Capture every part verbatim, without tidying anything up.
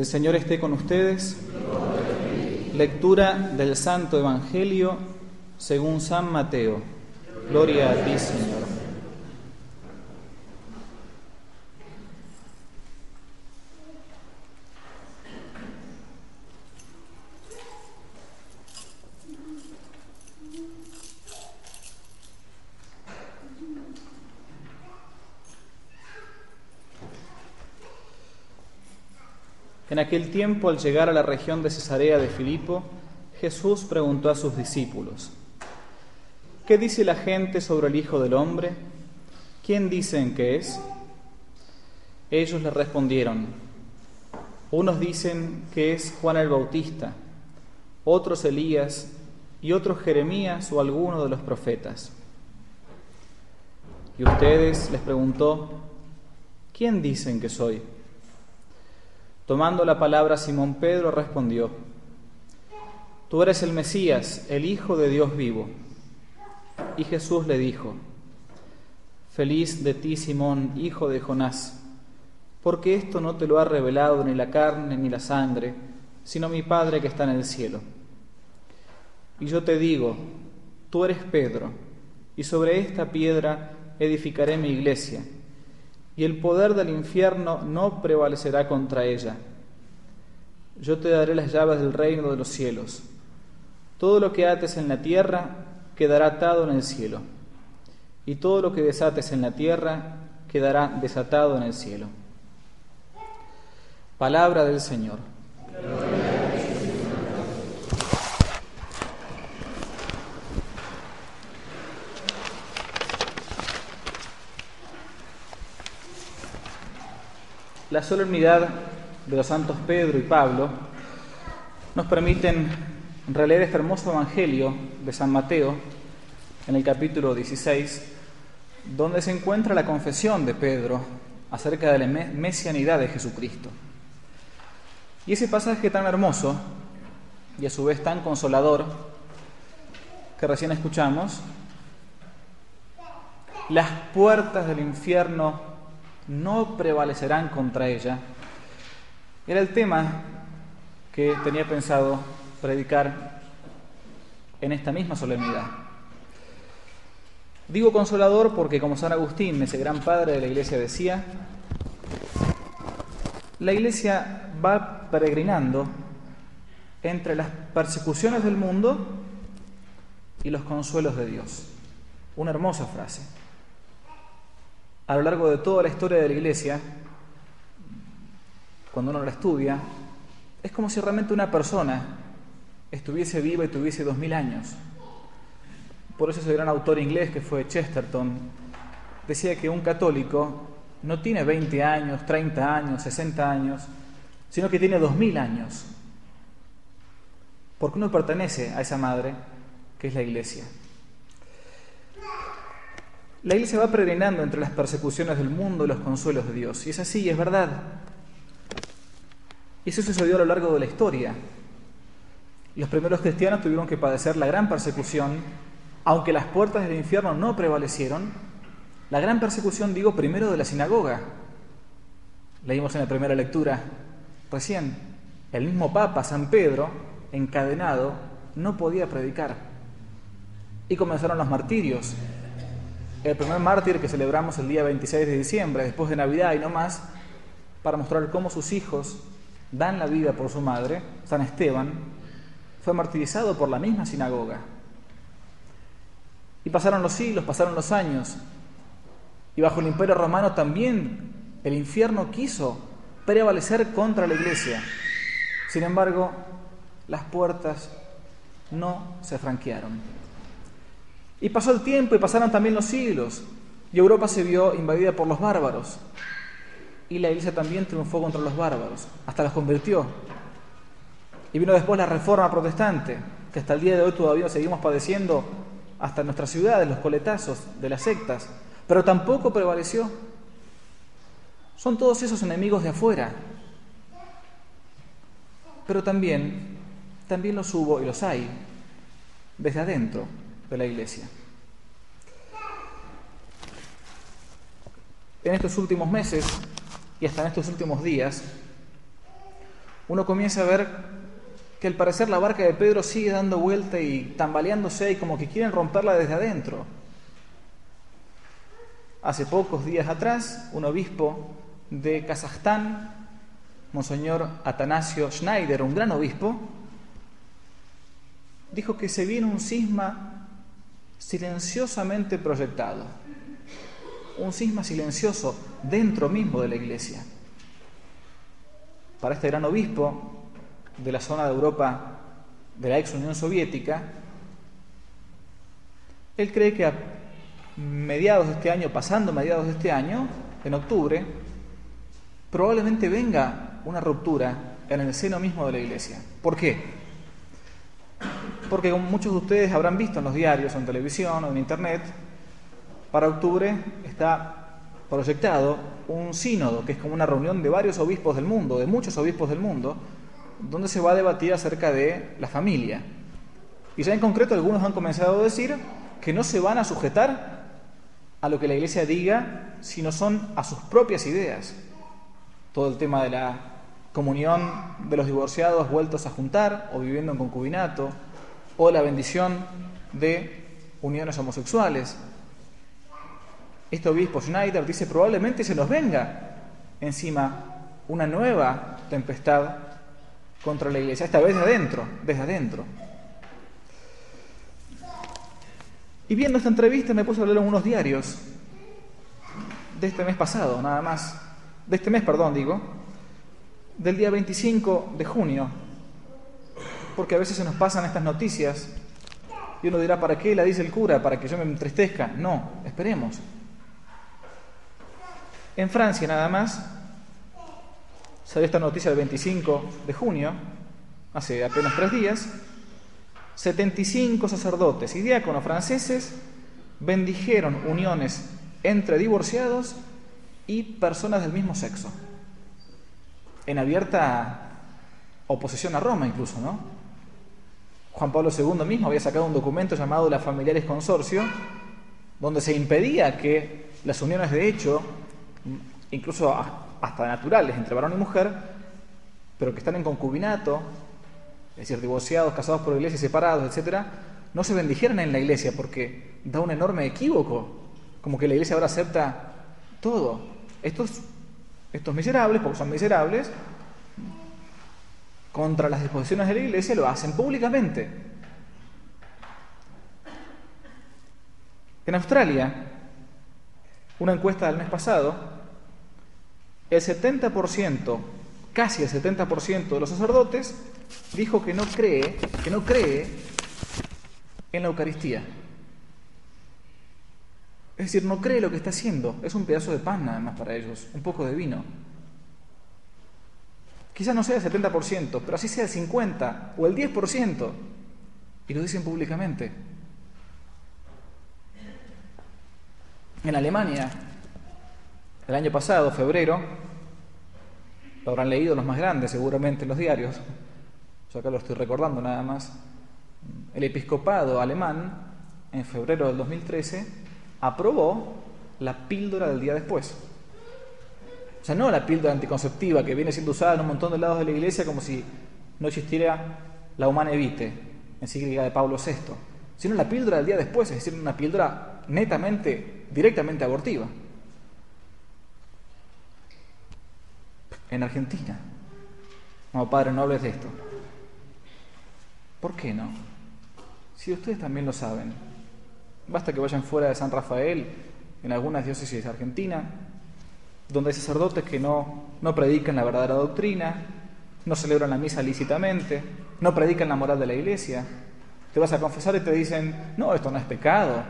El Señor esté con ustedes. Lectura del Santo Evangelio según San Mateo. Gloria a ti, Señor. En aquel tiempo, al llegar a la región de Cesarea de Filipo, Jesús preguntó a sus discípulos: ¿qué dice la gente sobre el Hijo del Hombre? ¿Quién dicen que es? Ellos le respondieron: unos dicen que es Juan el Bautista, otros Elías y otros Jeremías o alguno de los profetas. Y ustedes, les preguntó, ¿quién dicen que soy? Tomando la palabra, Simón Pedro respondió: tú eres el Mesías, el Hijo de Dios vivo. Y Jesús le dijo: feliz de ti, Simón, hijo de Jonás, porque esto no te lo ha revelado ni la carne ni la sangre, sino mi Padre que está en el cielo. Y yo te digo, tú eres Pedro, y sobre esta piedra edificaré mi iglesia, y el poder del infierno no prevalecerá contra ella. Yo te daré las llaves del reino de los cielos. Todo lo que ates en la tierra quedará atado en el cielo, y todo lo que desates en la tierra quedará desatado en el cielo. Palabra del Señor. La solemnidad de los santos Pedro y Pablo nos permiten releer este hermoso Evangelio de San Mateo en el capítulo dieciséis, donde se encuentra la confesión de Pedro acerca de la mesianidad de Jesucristo. Y ese pasaje tan hermoso y a su vez tan consolador que recién escuchamos: las puertas del infierno no prevalecerán contra ella, era el tema que tenía pensado predicar en esta misma solemnidad. Digo consolador porque, como San Agustín, ese gran padre de la Iglesia, decía, la Iglesia va peregrinando entre las persecuciones del mundo y los consuelos de Dios. Una hermosa frase. A lo largo de toda la historia de la Iglesia, cuando uno la estudia, es como si realmente una persona estuviese viva y tuviese dos mil años. Por eso ese gran autor inglés que fue Chesterton decía que un católico no tiene veinte años, treinta años, sesenta años, sino que tiene dos mil años. Porque uno pertenece a esa madre que es la Iglesia. La Iglesia va peregrinando entre las persecuciones del mundo y los consuelos de Dios. Y es así, y es verdad. Y eso sucedió a lo largo de la historia. Los primeros cristianos tuvieron que padecer la gran persecución, aunque las puertas del infierno no prevalecieron. La gran persecución, digo, primero de la sinagoga. Leímos en la primera lectura recién. El mismo Papa, San Pedro, encadenado, no podía predicar. Y comenzaron los martirios. El primer mártir que celebramos el día veintiséis de diciembre, después de Navidad y no más, para mostrar cómo sus hijos dan la vida por su madre, San Esteban, fue martirizado por la misma sinagoga. Y pasaron los siglos, pasaron los años, y bajo el Imperio Romano también el infierno quiso prevalecer contra la Iglesia. Sin embargo, las puertas no se franquearon. Y pasó el tiempo y pasaron también los siglos, y Europa se vio invadida por los bárbaros. Y la Iglesia también triunfó contra los bárbaros, hasta los convirtió. Y vino después la Reforma Protestante, que hasta el día de hoy todavía seguimos padeciendo hasta en nuestras ciudades, los coletazos de las sectas, pero tampoco prevaleció. Son todos esos enemigos de afuera. Pero también, también los hubo y los hay desde adentro de la Iglesia. En estos últimos meses y hasta en estos últimos días, uno comienza a ver que al parecer la barca de Pedro sigue dando vuelta y tambaleándose y como que quieren romperla desde adentro. Hace pocos días atrás, un obispo de Kazajstán, Monseñor Atanasio Schneider, un gran obispo, dijo que se viene un cisma silenciosamente proyectado, un cisma silencioso dentro mismo de la Iglesia. Para este gran obispo de la zona de Europa de la ex Unión Soviética, él cree que a mediados de este año, pasando mediados de este año, en octubre, probablemente venga una ruptura en el seno mismo de la Iglesia. ¿Por qué? Porque como muchos de ustedes habrán visto en los diarios, o en televisión, o en internet, para octubre está proyectado un sínodo, que es como una reunión de varios obispos del mundo, de muchos obispos del mundo, donde se va a debatir acerca de la familia. Y ya en concreto algunos han comenzado a decir que no se van a sujetar a lo que la Iglesia diga, sino son a sus propias ideas. Todo el tema de la comunión de los divorciados vueltos a juntar o viviendo en concubinato, o la bendición de uniones homosexuales. Este obispo Schneider dice: probablemente se nos venga encima una nueva tempestad contra la Iglesia, esta vez de adentro, desde adentro. Y viendo esta entrevista me puse a leer unos diarios de este mes pasado, nada más, de este mes, perdón, digo, del día veinticinco de junio, porque a veces se nos pasan estas noticias y uno dirá: ¿para qué la dice el cura? ¿Para que yo me entristezca? No, esperemos. En Francia nada más salió esta noticia el veinticinco de junio, hace apenas tres días. setenta y cinco sacerdotes y diáconos franceses bendijeron uniones entre divorciados y personas del mismo sexo, en abierta oposición a Roma incluso, ¿no? Juan Pablo segundo mismo había sacado un documento llamado La Familiaris Consortio, donde se impedía que las uniones de hecho, incluso hasta naturales entre varón y mujer, pero que están en concubinato, es decir, divorciados, casados por la Iglesia, separados, etcétera, no se bendijeran en la Iglesia, porque da un enorme equívoco, como que la Iglesia ahora acepta todo. Estos, estos miserables, porque son miserables, contra las disposiciones de la Iglesia lo hacen públicamente. En Australia, una encuesta del mes pasado, el setenta por ciento, casi el setenta por ciento de los sacerdotes dijo que no cree, que no cree en la Eucaristía. Es decir, no cree lo que está haciendo, es un pedazo de pan nada más para ellos, un poco de vino. Quizás no sea el setenta por ciento, pero así sea el cincuenta por ciento o el diez por ciento, y lo dicen públicamente. En Alemania, el año pasado, febrero, lo habrán leído los más grandes seguramente en los diarios, yo acá lo estoy recordando nada más, el episcopado alemán, en febrero del dos mil trece, aprobó la píldora del día después. O sea, no la píldora anticonceptiva que viene siendo usada en un montón de lados de la Iglesia como si no existiera la Humanae Vitae, encíclica de Pablo sexto, sino la píldora del día después, es decir, una píldora netamente, directamente abortiva. En Argentina. No, padre, no hables de esto. ¿Por qué no? Si ustedes también lo saben. Basta que vayan fuera de San Rafael, en algunas diócesis de Argentina, donde hay sacerdotes que no, no predican la verdadera doctrina, no celebran la misa lícitamente, no predican la moral de la Iglesia. Te vas a confesar y te dicen: no, esto no es pecado.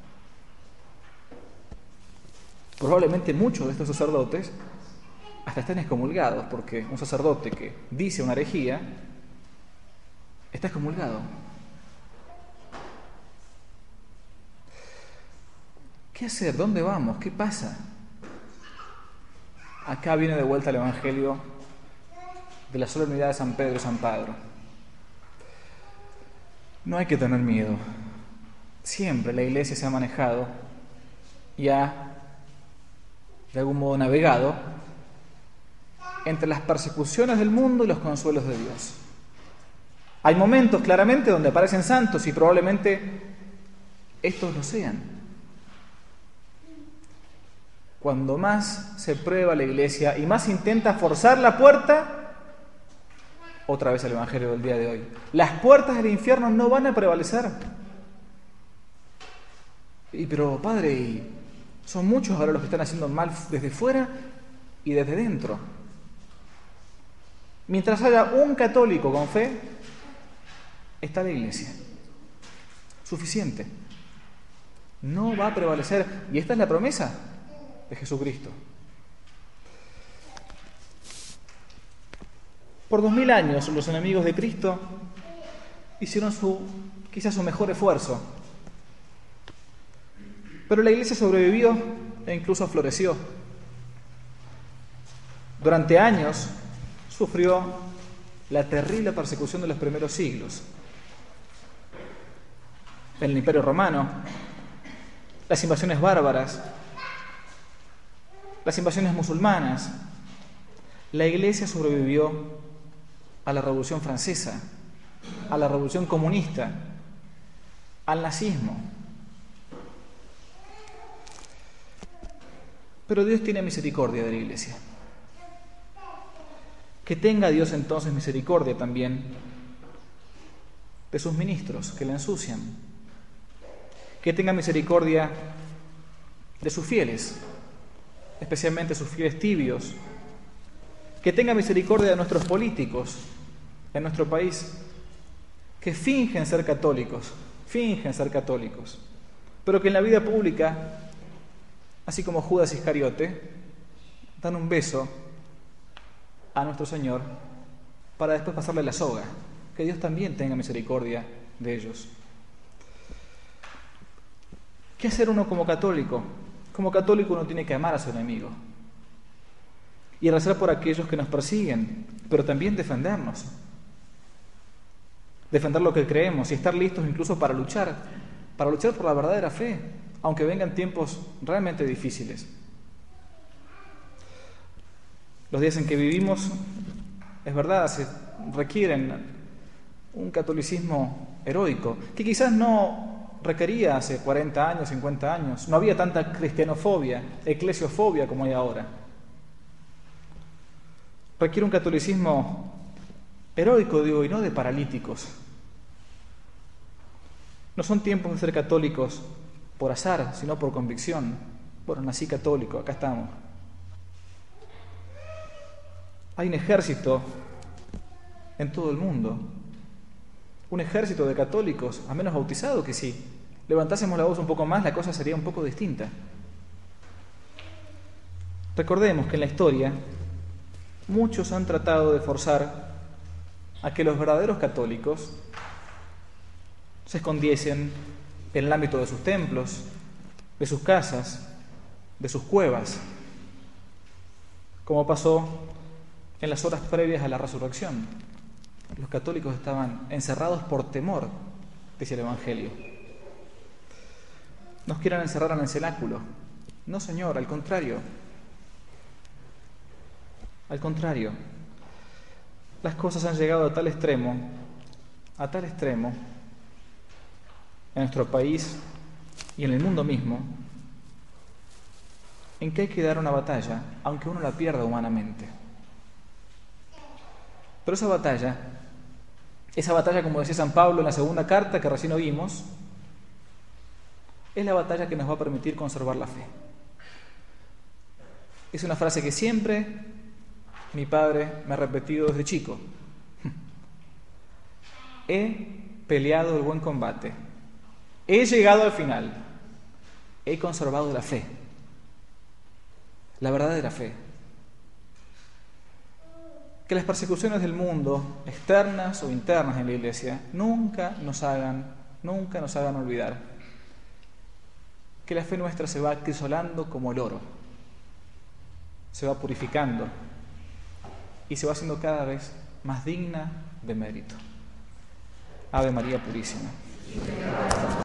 Probablemente muchos de estos sacerdotes hasta estén excomulgados, porque un sacerdote que dice una herejía está excomulgado. ¿Qué hacer? ¿Dónde vamos? ¿Qué pasa? Acá viene de vuelta el Evangelio de la solemnidad de San Pedro y San Pablo. No hay que tener miedo. Siempre la Iglesia se ha manejado y ha, de algún modo, navegado entre las persecuciones del mundo y los consuelos de Dios. Hay momentos claramente donde aparecen santos y probablemente estos lo sean. Cuando más se prueba la iglesia y más intenta forzar la puerta, otra vez el Evangelio del día de hoy, las puertas del infierno no van a prevalecer. Y pero Padre, y son muchos ahora los que están haciendo mal desde fuera y desde dentro. Mientras haya un católico con fe, está la iglesia. Suficiente. No va a prevalecer. Y esta es la promesa de Jesucristo. Por dos mil años los enemigos de Cristo hicieron su, quizás su mejor esfuerzo. Pero la iglesia sobrevivió e incluso floreció. Durante años sufrió la terrible persecución de los primeros siglos. En el Imperio Romano, las invasiones bárbaras, las invasiones musulmanas. La iglesia sobrevivió a la Revolución Francesa, a la Revolución Comunista, al nazismo. Pero Dios tiene misericordia de la iglesia. Que tenga Dios entonces misericordia también de sus ministros que la ensucian. Que tenga misericordia de sus fieles, especialmente sus fieles tibios. Que tenga misericordia de nuestros políticos en nuestro país, que fingen ser católicos, fingen ser católicos, pero que en la vida pública, así como Judas Iscariote, dan un beso a nuestro Señor para después pasarle la soga. Que Dios también tenga misericordia de ellos. ¿Qué hacer uno como católico? Como católico uno tiene que amar a su enemigo y rezar por aquellos que nos persiguen, pero también defendernos, defender lo que creemos y estar listos incluso para luchar, para luchar por la verdadera fe, aunque vengan tiempos realmente difíciles. Los días en que vivimos, es verdad, se requieren un catolicismo heroico, que quizás no requería hace cuarenta años, cincuenta años. No había tanta cristianofobia, eclesiofobia como hay ahora. Requiere un catolicismo heroico, digo, y no de paralíticos. No son tiempos de ser católicos por azar, sino por convicción. Bueno, nací católico, acá estamos. Hay un ejército en todo el mundo, un ejército de católicos, a menos bautizados, que si levantásemos la voz un poco más, la cosa sería un poco distinta. Recordemos que en la historia muchos han tratado de forzar a que los verdaderos católicos se escondiesen en el ámbito de sus templos, de sus casas, de sus cuevas, como pasó en las horas previas a la resurrección. Los católicos estaban encerrados por temor, dice el Evangelio. Nos quieren encerrar en el cenáculo. No, Señor, al contrario. Al contrario. Las cosas han llegado a tal extremo, a tal extremo, en nuestro país y en el mundo mismo, en que hay que dar una batalla, aunque uno la pierda humanamente. Pero esa batalla, esa batalla, como decía San Pablo en la segunda carta que recién oímos, es la batalla que nos va a permitir conservar la fe. Es una frase que siempre mi padre me ha repetido desde chico. He peleado el buen combate, he llegado al final, he conservado la fe, la verdadera fe. Que las persecuciones del mundo, externas o internas en la iglesia, nunca nos hagan, nunca nos hagan olvidar que la fe nuestra se va acrisolando como el oro, se va purificando y se va haciendo cada vez más digna de mérito. Ave María Purísima.